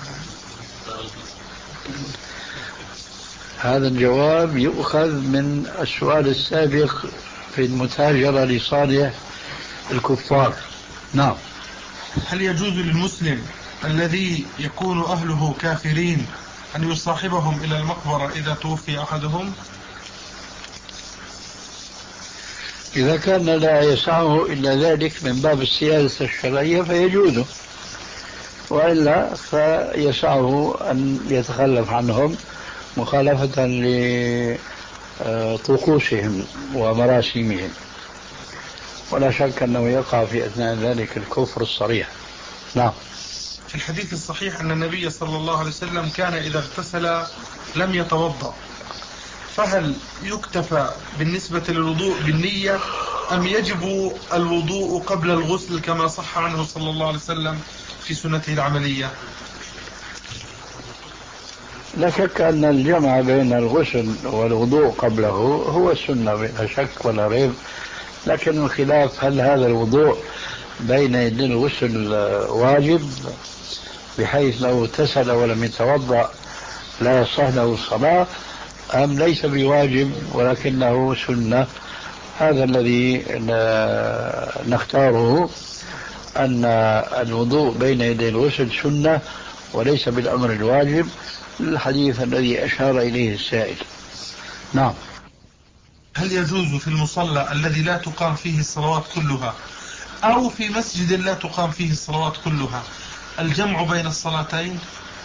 هذا الجواب يؤخذ من السؤال السابق في المتاجرة لصالح الكفار. نعم. هل يجوز للمسلم الذي يكون أهله كافرين أن يصاحبهم إلى المقبرة إذا توفي أحدهم؟ إذا كان لا يسعه إلا ذلك من باب السياسة الشرعية فيجوز، وإلا فيسعه أن يتخلف عنهم مخالفة لطقوسهم ومراسيمهم، ولا شك أنه يقع في أثناء ذلك الكفر الصريح. نعم. في الحديث الصحيح أن النبي صلى الله عليه وسلم كان إذا اغتسل لم يتوضأ، فهل يكتفى بالنسبة للوضوء بالنية أم يجب الوضوء قبل الغسل كما صح عنه صلى الله عليه وسلم في سنته العملية؟ لا شك أن الجمع بين الغسل والوضوء قبله هو السنة بلا شك ولا ريب، لكن الخلاف هل هذا الوضوء بين يدي الغسل واجب بحيث لو اغتسل ولم يتوضأ لا يصح له الصلاة، أم ليس بواجب ولكنه سنة. هذا الذي نختاره، أن الوضوء بين يدي الغسل سنة وليس بالأمر الواجب، الحديث الذي أشار إليه السائل. نعم. هل يجوز في المصلى الذي لا تقام فيه الصلوات كلها أو في مسجد لا تقام فيه الصلوات كلها الجمع بين الصلاتين؟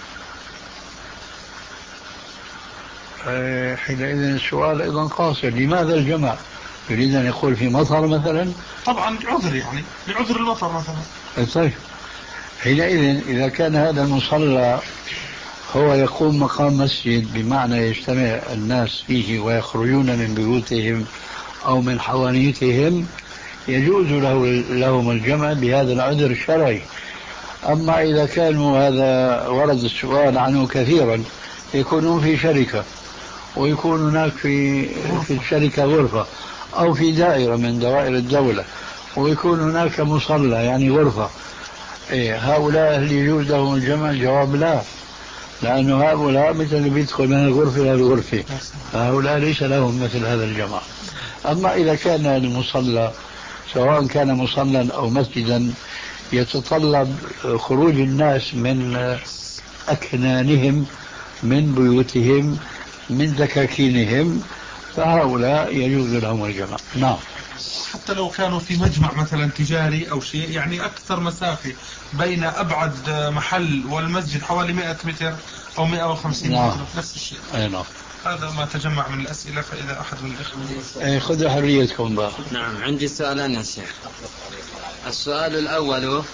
حينئذ السؤال أيضا قاصر، لماذا الجمع؟ يريد أن يقول في مطر مثلا؟ طبعا لعذر، يعني لعذر المطر مثلا. طيب حينئذ إذا كان هذا المصلى هو يقوم مقام مسجد بمعنى يجتمع الناس فيه ويخرجون من بيوتهم أو من حوانيتهم، يجوز له لهم الجمع بهذا العذر الشرعي. أما إذا كانوا، هذا ورد السؤال عنه كثيرا، يكونون في شركة ويكون هناك في في الشركة غرفة أو في دائرة من دوائر الدولة ويكون هناك مصلى يعني غرفة، إيه هؤلاء هل يجوز لهم الجمع؟ الجواب لا، لأنه هؤلاء مثل اللي بيدخل من الغرفة إلى الغرفة، فهؤلاء ليس لهم مثل هذا الجمع. أما إذا كان المصلى سواء كان مصلى أو مسجدا يتطلب خروج الناس من أكنانهم من بيوتهم من دكاكينهم، فهؤلاء يجوز لهم الجمع. نعم. حتى لو كانوا في مجمع مثلا تجاري أو شيء، يعني أكثر مسافة بين أبعد محل والمسجد حوالي مئة متر أو مئة وخمسين نعم. متر، نفس الشيء. أي نعم. هذا ما تجمع من الأسئلة، فإذا أحد من الإخوة أي خذوا حريتكم بقى. نعم، عندي سؤالان يا شيخ. السؤال الأول: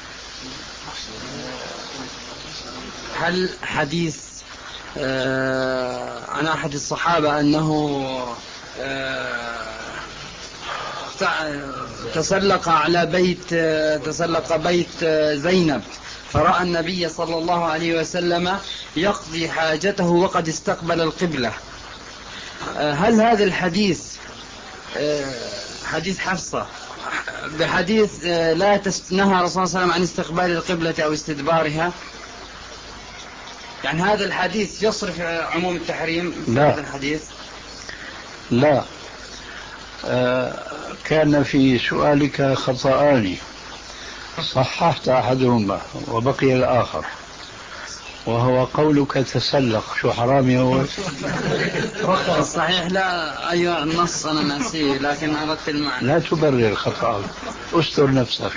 هل حديث آه عن أحد الصحابة أنه آه تسلق على بيت آه تسلق بيت آه زينب فرأى النبي صلى الله عليه وسلم يقضي حاجته وقد استقبل القبلة، آه هل هذا الحديث آه حديث حفصة بحديث آه لا تست... نهى الرسول صلى الله عليه وسلم عن استقبال القبلة أو استدبارها؟ يعني هذا الحديث يصرف عموم التحريم في لا. هذا الحديث؟ لا. آه كان في سؤالك خطأان، صححت أحدهما وبقي الآخر، وهو قولك تسلق. شو حرامي هو؟ صحيح. لا أيوة النص أنا ناسيه، لكن أردت المعنى. لا تبرر خطأك، استر نفسك.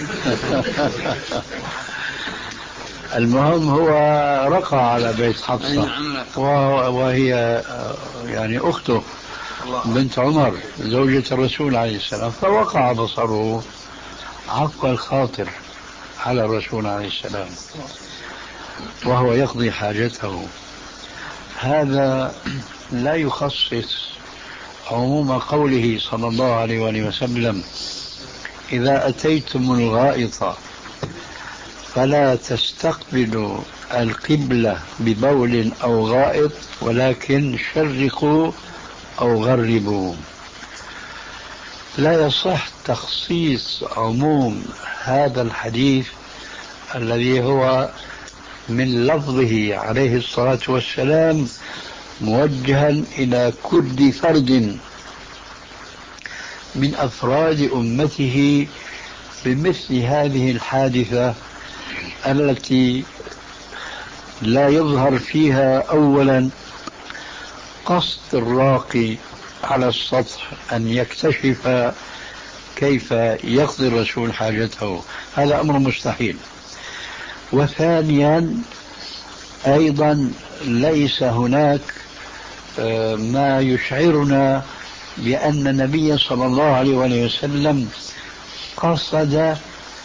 المهم هو رقى على بيت حفصة وهي يعني أخته بنت عمر زوجة الرسول عليه السلام، فوقع بصره عفو الخاطر على الرسول عليه السلام وهو يقضي حاجته. هذا لا يخصص عموم قوله صلى الله عليه وآله وسلم: إذا أتيتم الغائط فلا تستقبلوا القبلة ببول أو غائط ولكن شرقوا أو غربوا. لا يصح تخصيص عموم هذا الحديث الذي هو من لفظه عليه الصلاة والسلام موجها إلى كل فرد من أفراد أمته بمثل هذه الحادثة التي لا يظهر فيها أولا قصد الراقي على السطح أن يكتشف كيف يقضي الرسول حاجته، هذا أمر مستحيل. وثانيا أيضا ليس هناك ما يشعرنا بأن النبي صلى الله عليه وسلم قصد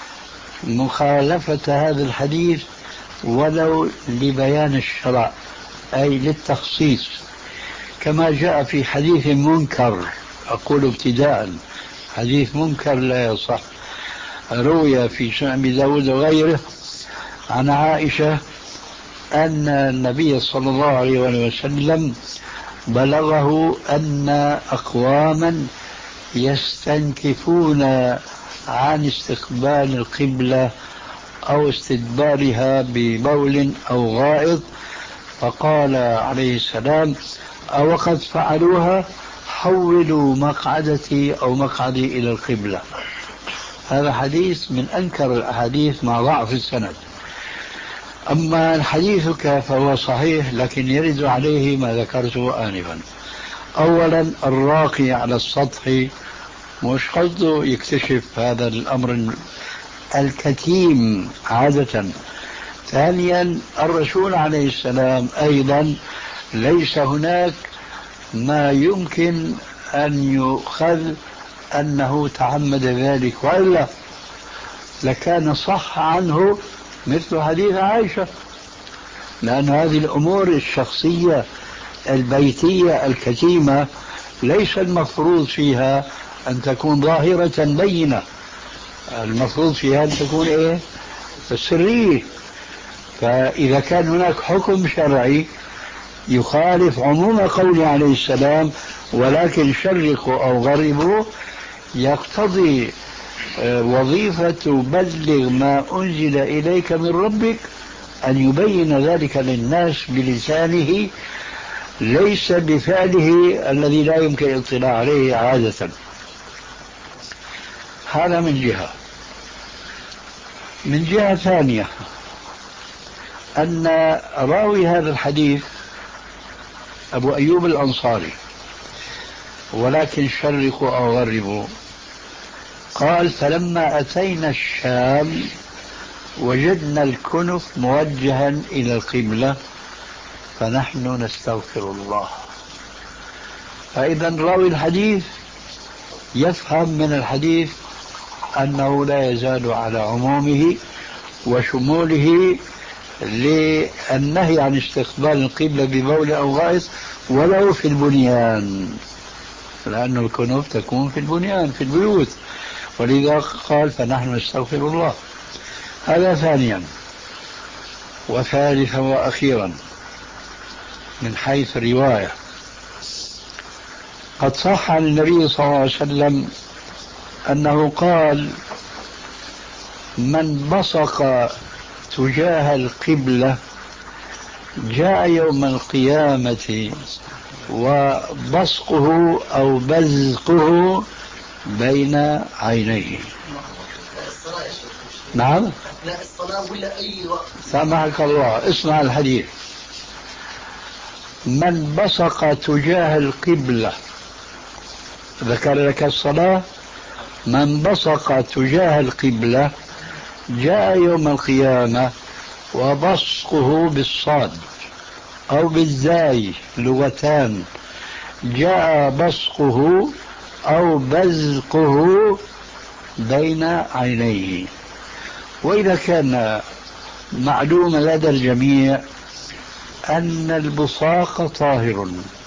مخالفة هذا الحديث ولو لبيان الشرع، أي للتخصيص، كما جاء في حديث منكر. أقول ابتداء حديث منكر لا يصح، روي في سنن أبي داود وغيره عن عائشة أن النبي صلى الله عليه وسلم بلغه أن أقواما يستنكفون عن استقبال القبلة أو استدبارها ببول أو غائط، فقال عليه السلام: أو قد فعلوها حولوا مقعدتي أو مقعدي إلى القبلة. هذا حديث من أنكر الأحاديث مع ضعف السند. أما حديثك فهو صحيح، لكن يرد عليه ما ذكرته آنفا. أولا الراقي على السطح مش قصده يكتشف هذا الأمر الكتيم عادة. ثانيا الرسول عليه السلام أيضا ليس هناك ما يمكن أن يؤخذ أنه تعمد ذلك، وإلا لكان صح عنه مثل حديث عائشة، لأن هذه الأمور الشخصية البيتية الكتيمة ليس المفروض فيها أن تكون ظاهرة بينة، المفروض فيها أن تكون إيه؟ سرية. فإذا كان هناك حكم شرعي يخالف عموم قوله عليه السلام ولكن شرقوا أو غربوا، يقتضي وظيفة بلغ ما أنزل إليك من ربك أن يبين ذلك للناس بلسانه، ليس بفعله الذي لا يمكن الاطلاع عليه عادة. هذا من جهة. من جهة ثانية أن راوي هذا الحديث أبو أيوب الأنصاري، ولكن شرقوا أو غربوا. قال فلما أتينا الشام وجدنا الكنف موجها إلى القبلة فنحن نستغفر الله. فإذا راوي الحديث يفهم من الحديث أنه لا يزال على عمومه وشموله للنهي عن استقبال القبلة ببول أو غائط ولو في البنيان، لأن الكنوف تكون في البنيان في البيوت، ولذا قال فنحن نستغفر الله. هذا ثانيا. وثالثا وأخيرا من حيث الرواية، قد صح عن النبي صلى الله عليه وسلم أنه قال من بصق تجاه القبلة جاء يوم القيامة وبصقه أو بزقه بين عينيه. نعم. لا الصلاة ولا أي وقت. سامحك الله، اسمع الحديث. من بصق تجاه القبلة، ذكر لك الصلاة، من بصق تجاه القبلة جاء يوم القيامة وبصقه بالصاد أو بالزاي لغتان، جاء بصقه أو بزقه بين عينيه. وإذا كان معلوم لدى الجميع أن البصاق طاهر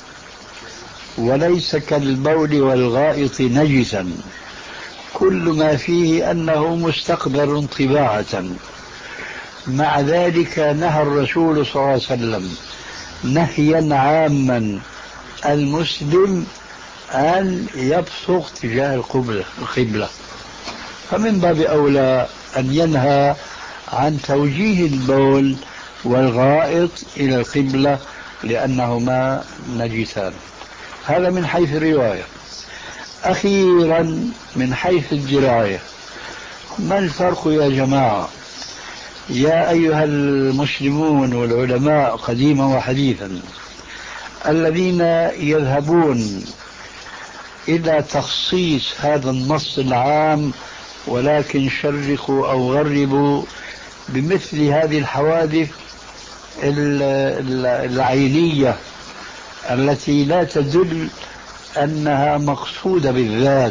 وليس كالبول والغائط نجسا، كل ما فيه أنه مستقبل طباعة، مع ذلك نهى الرسول صلى الله عليه وسلم نهيا عاما المسلم أن يبصق تجاه القبلة، فمن باب أولى أن ينهى عن توجيه البول والغائط إلى القبلة لأنهما نجسان. هذا من حيث الرواية. أخيرا من حيث الدراية، ما الفرق يا جماعة يا أيها المسلمون والعلماء قديما وحديثا الذين يذهبون إلى تخصيص هذا النص العام ولكن شرقوا أو غربوا بمثل هذه الحوادث العينية التي لا تدل أنها مقصودة بالذات،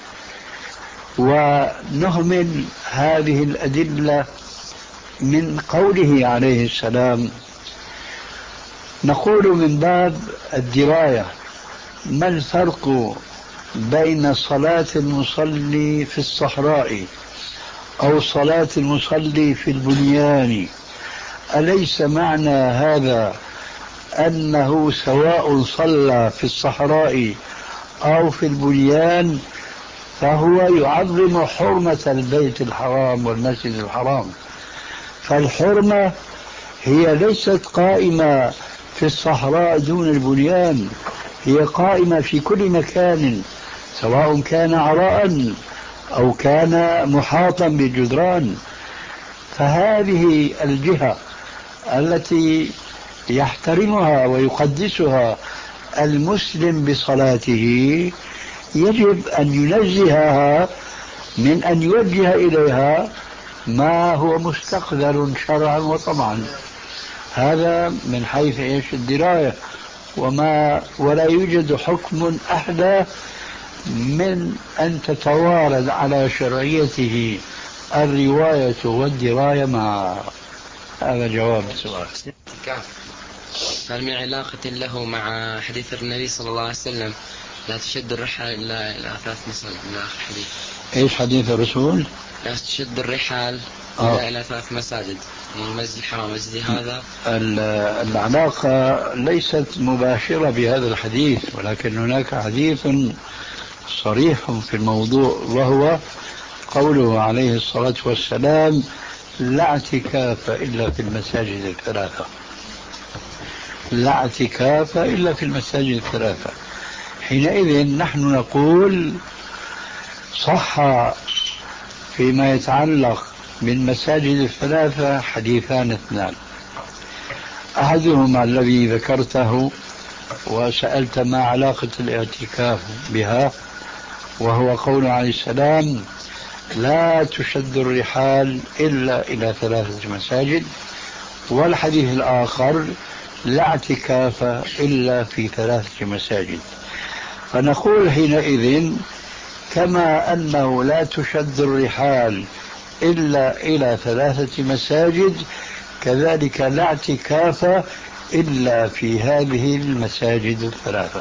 ونهمل هذه الأدلة من قوله عليه السلام؟ نقول من باب الدراية ما الفرق بين صلاة المصلي في الصحراء أو صلاة المصلي في البنيان؟ أليس معنى هذا أنه سواء صلى في الصحراء أو في البنيان فهو يعظم حرمة البيت الحرام والمسجد الحرام؟ فالحرمة هي ليست قائمة في الصحراء دون البنيان، هي قائمة في كل مكان سواء كان عراء أو كان محاطا بالجدران. فهذه الجهة التي يحترمها ويقدسها المسلم بصلاته يجب أن ينزهها من أن يوجه إليها ما هو مستقذر شرعا وطبعا. هذا من حيث إيش الدراية، وما ولا يوجد حكم أحدى من أن تتوارد على شرعيته الرواية والدراية معا. هذا جواب السؤال. هل من علاقة له مع حديث النبي صلى الله عليه وسلم لا تشد الرحال إلا إلى ثلاث مساجد من آخر حديث؟ إيش حديث الرسول؟ لا تشد الرحال آه. إلا إلى ثلاث مساجد، المسجد الحرام مسجد هذا. العلاقة ليست مباشرة بهذا الحديث، ولكن هناك حديث صريح في الموضوع وهو قوله عليه الصلاة والسلام لا اعتكاف إلا في المساجد الثلاثة، لا اعتكاف إلا في المساجد الثلاثة. حينئذ نحن نقول صح فيما يتعلق بالمساجد الثلاثة حديثان اثنان، أحدهما الذي ذكرته وسألت ما علاقة الاعتكاف بها، وهو قول عليه السلام: لا تشد الرحال إلا إلى ثلاثة مساجد، والحديث الآخر: لا اعتكاف إلا في ثلاثة مساجد. فنقول حينئذ كما أنه لا تشد الرحال إلا إلى ثلاثة مساجد، كذلك لا اعتكاف إلا في هذه المساجد الثلاثة.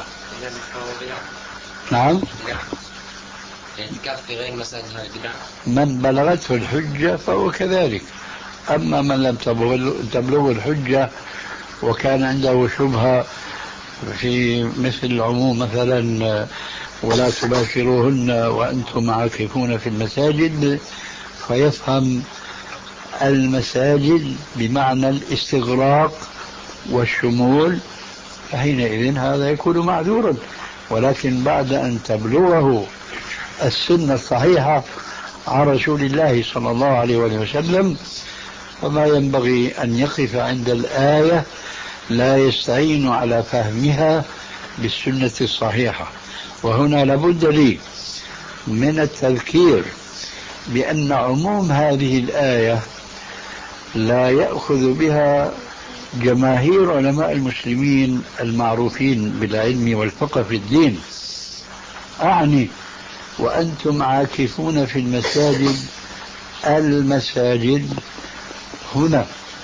نعم. الاعتكاف في غير مساجد هذه بدعة. من بلغته الحجة فهو كذلك، أما من لم تبلغ الحجة وكان عنده شبهة في مثل العموم مثلا: ولا تباشروهن وأنتم عاكفون في المساجد، فيفهم المساجد بمعنى الاستغراق والشمول، فحينئذ هذا يكون معذورا. ولكن بعد أن تبلغه السنة الصحيحة عن رسول الله صلى الله عليه وسلم، فما ينبغي أن يقف عند الآية، لا يستعين على فهمها بالسنة الصحيحة. وهنا لابد لي من التذكير بأن عموم هذه الآية لا يأخذ بها جماهير علماء المسلمين المعروفين بالعلم والفقه في الدين. أعني وأنتم عاكفون في المساجد، المساجد هنا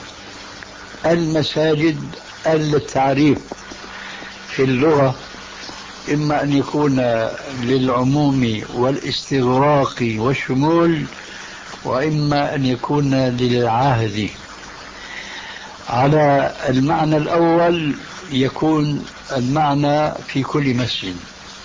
المساجد التعريف في اللغة إما أن يكون للعموم والاستغراق والشمول، وإما أن يكون للعهد. على المعنى الأول يكون المعنى في كل مسجد،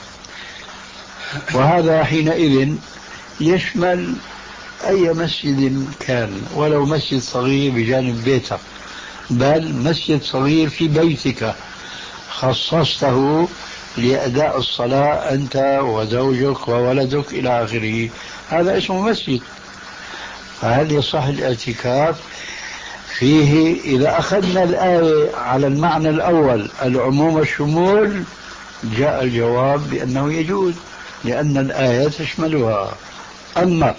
وهذا حينئذ يشمل أي مسجد كان، ولو مسجد صغير بجانب بيتك، بل مسجد صغير في بيتك خصصته لأداء الصلاة أنت وزوجك وولدك إلى آخره، هذا اسمه مسجد. فهل يصح الاعتكاف فيه؟ إذا أخذنا الآية على المعنى الأول العموم والشمول، جاء الجواب بأنه يجوز، لأن الآية تشملها. أما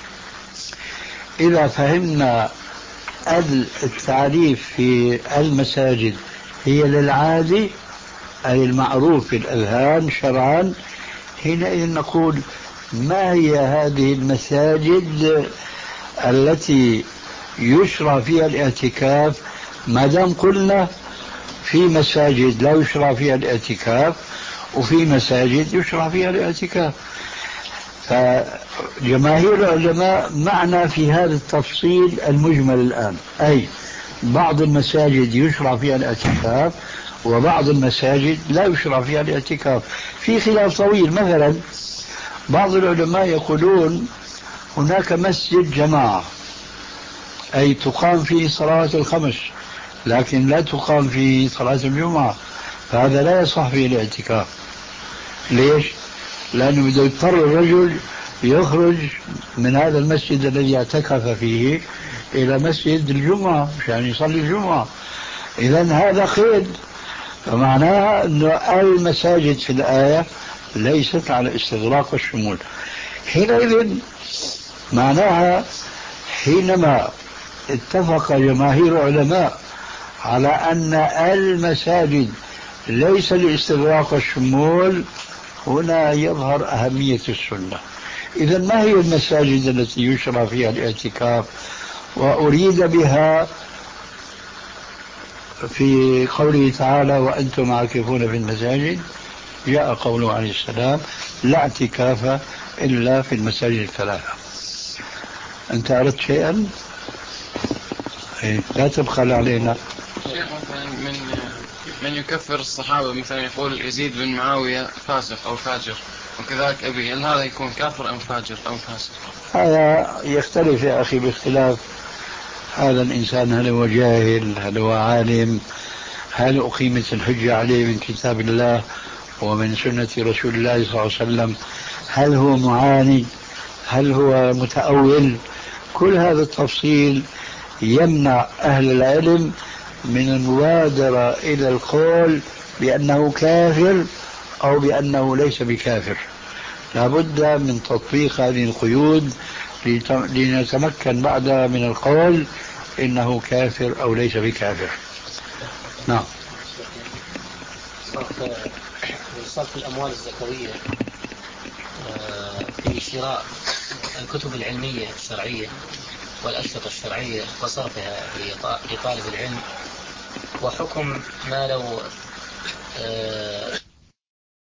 إذا فهمنا التعريف في المساجد هي للعادي، أي المعروف في الأذهان شرعا، حينئذ نقول: ما هي هذه المساجد التي يشرع فيها الاعتكاف؟ ما دام قلنا في مساجد لا يشرع فيها الاعتكاف وفي مساجد يشرع فيها الاعتكاف، فجماهير العلماء معنا في هذا التفصيل المجمل الآن، أي بعض المساجد يشرع فيها الاعتكاف وبعض المساجد لا يشرع فيها الاعتكاف. في خلاف طويل. مثلا بعض العلماء يقولون هناك مسجد جماعة، أي تقام فيه صلاة الخمس لكن لا تقام فيه صلاة الجمعة، فهذا لا يصح فيه الاعتكاف. ليش؟ لأنه بده يضطر الرجل يخرج من هذا المسجد الذي اعتكف فيه إلى مسجد الجمعة عشان يصلي الجمعة. إذن هذا قيد، فمعناها أن المساجد في الآية ليست على استغراق والشمول. حينئذ معناها حينما اتفق جماهير علماء على أن المساجد ليس لاستغراق والشمول، هنا يظهر أهمية السنة. إذن ما هي المساجد التي يشرع فيها الاعتكاف؟ وأريد بها في قوله تعالى: وأنتم عاكفون في المساجد، جاء قوله عليه السلام: لا اعتكاف إلا في المساجد الثلاثة. أنت أردت شيئا؟ لا تبخل علينا. شيخ، مثلا من من يكفر الصحابة، مثلا يقول يزيد بن معاوية فاسق أو فاجر وكذلك أبي، هل هذا يكون كافر أم فاجر أو فاسق؟ هذا يختلف يا أخي باختلاف هذا الإنسان، هل هو جاهل، هل هو عالم، هل أقيمت الحجة عليه من كتاب الله ومن سنة رسول الله صلى الله عليه وسلم، هل هو معاند، هل هو متأول. كل هذا التفصيل يمنع أهل العلم من المبادرة إلى القول بأنه كافر أو بأنه ليس بكافر. لابد من تطبيق هذه القيود لنتمكن بعدها من القول إنه كافر أو ليس بكافر. نعم. صرف الأموال الزكوية في شراء الكتب العلمية الشرعية والأشرطة الشرعية وصرفها لطالب العلم، وحكم ما لو